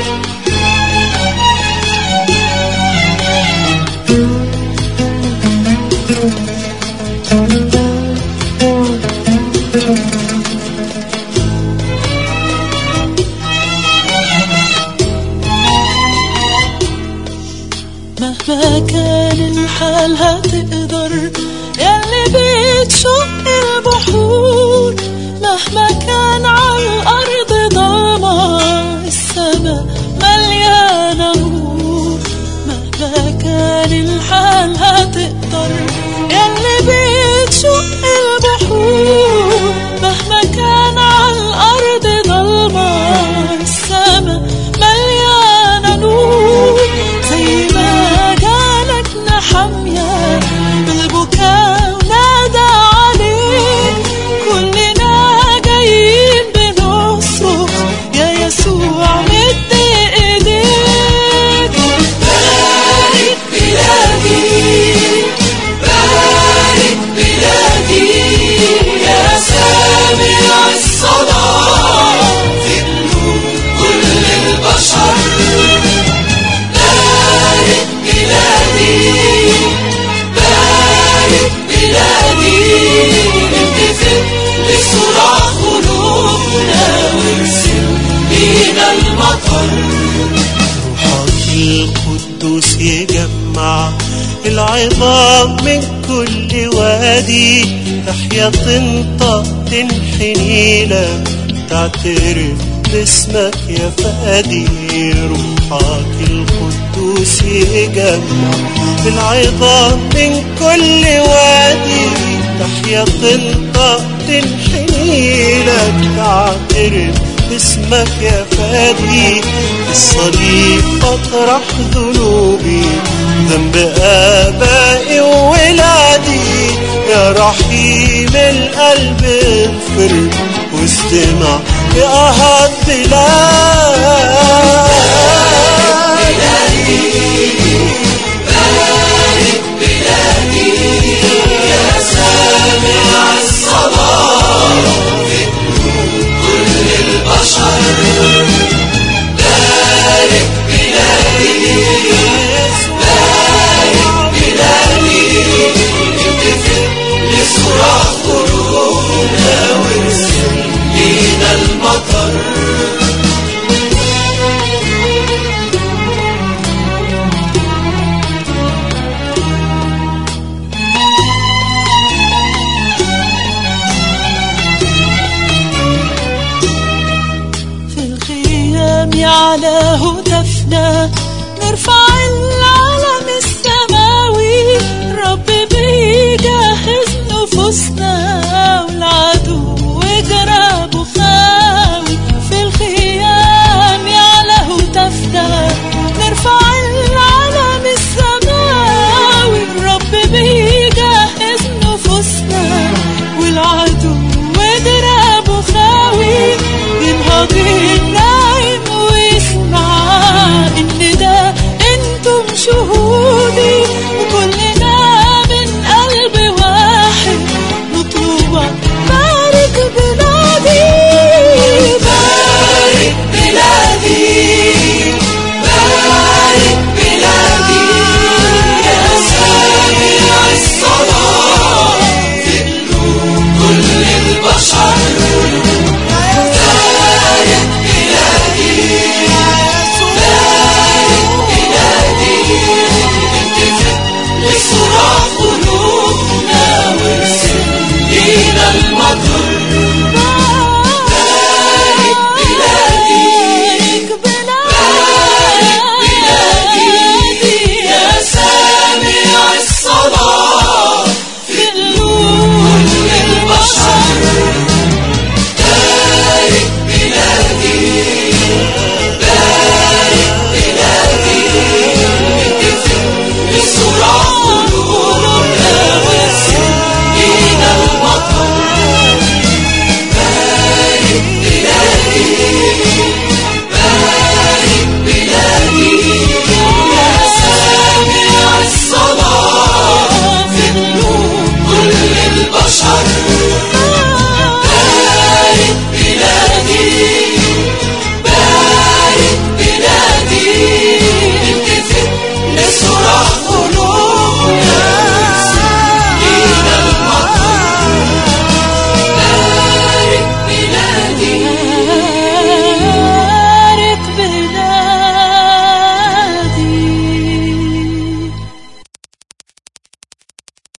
مهما كان الحال هتقدر ياللي بتشق البحور، مهما كان على الأرض ضلمة السما مليانة نور. مهما كان الحال هتقدر ياللي بتشق البحور، مهما كان على الأرض ضلمة السما مليانة نور. زي ما جالك نحمية بالبكاء ونادى عليه، كلنا جايين بنصرخ يا يسوع مد ايديك. بارك بلادي بارك بلادي يا سامع الصلاة في قلوب كل البشر. بارك بلادي بارك بلادي انتفض لصراخ قلوبنا وارسل بينا المطر. روحك القدوس يجمع العظام من كل وادي، تحيا تنطق تنحني لك تعترف باسمك يا فادي. روحك القدوس يجمع العظام من كل وادي، تحيا تنطق تنحني لك تعترف باسمك يا فادي. الصليب أطرح ذنوبي ذنب آبائي وولادي، يا رحيم القلب اغفر واستمع لآهات بلادي. بارك بلادي يا سامع الصلاة في قلوب كل البشر. بارك بلادي بارك بلادي انتفض لصراخ قلوبنا وارسل بينا المطر. على هتافنا نرفع العلم السماوي، رب بيجهز نفوسنا والعدو جرابه خاوي. في الخيام على هتافنا نرفع العلم السماوي، رب بيجهز نفوسنا والعدو جرابه خاوي. ينهض